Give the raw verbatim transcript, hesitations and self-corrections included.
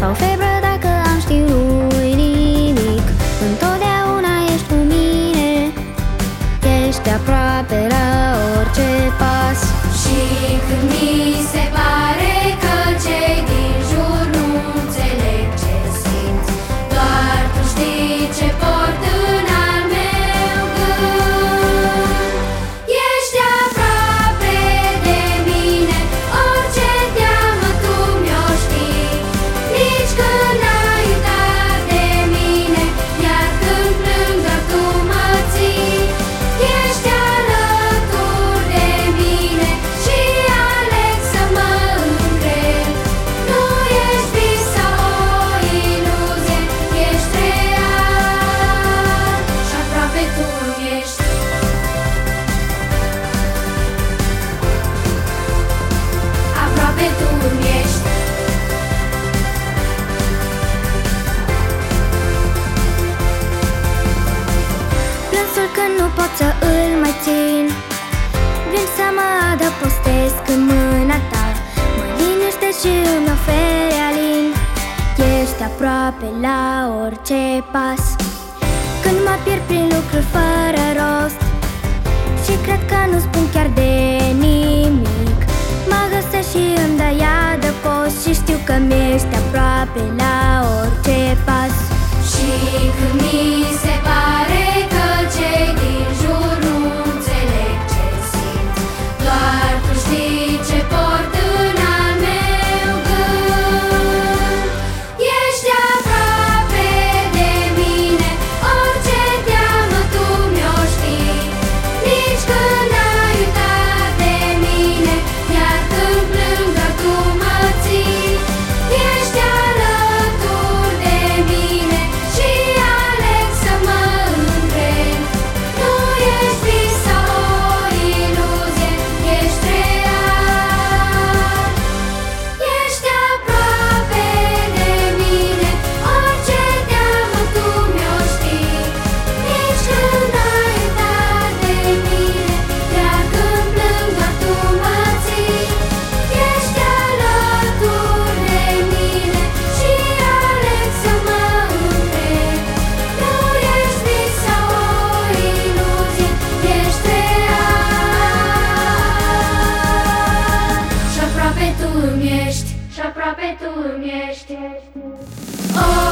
sau febră dacă am ști nu-i nimic. Întotdeauna ești cu mine, ești aproape la orice pas. Și când mi se pare că cei din jur nu înțeleg ce simt, doar tu știi ce port în al meu gând. Ești aproape de mine, orice teamă tu mi-o știi, nici când n-ai uitat de mine, iar când plâng doar tu mă ții. Ești alături de mine și aleg să mă încred. Nu ești vis sau o iluzie, ești real și aproape tu ești. Aproape tu ești. Plânsul când nu pot să îl mai țin, vin să mă adăpostesc în mâna ta, mă liniște și îmi oferi alin. Ești aproape la orice pas, când mă pierd prin lucruri fără rost și cred că nu spun chiar de nimic, mă găsești și îmi dai adăpost și știu că mi-ești aproape la orice pas. Și când mi se pare că cei din jur nu înțeleg ce simt, doar tu știi ce port în al meu gând. Ești aproape de mine, orice teamă tu mi-o știi, nici când n-ai uitat de mine, iar când plâng doar tu mă ții. Ești alături de mine și aleg să mă încred. Nu ești vis sau o iluzie, ești real. Ești aproape de mine, orice teamă tu mi-o știi, nici când n-ai uitat de mine, iar când plâng doar tu mă ții. Ești alături de mine și aleg să mă încred. Nu ești vis sau o iluzie, ești real și aproape tu îmi ești, și aproape tu îmi ești. Oh.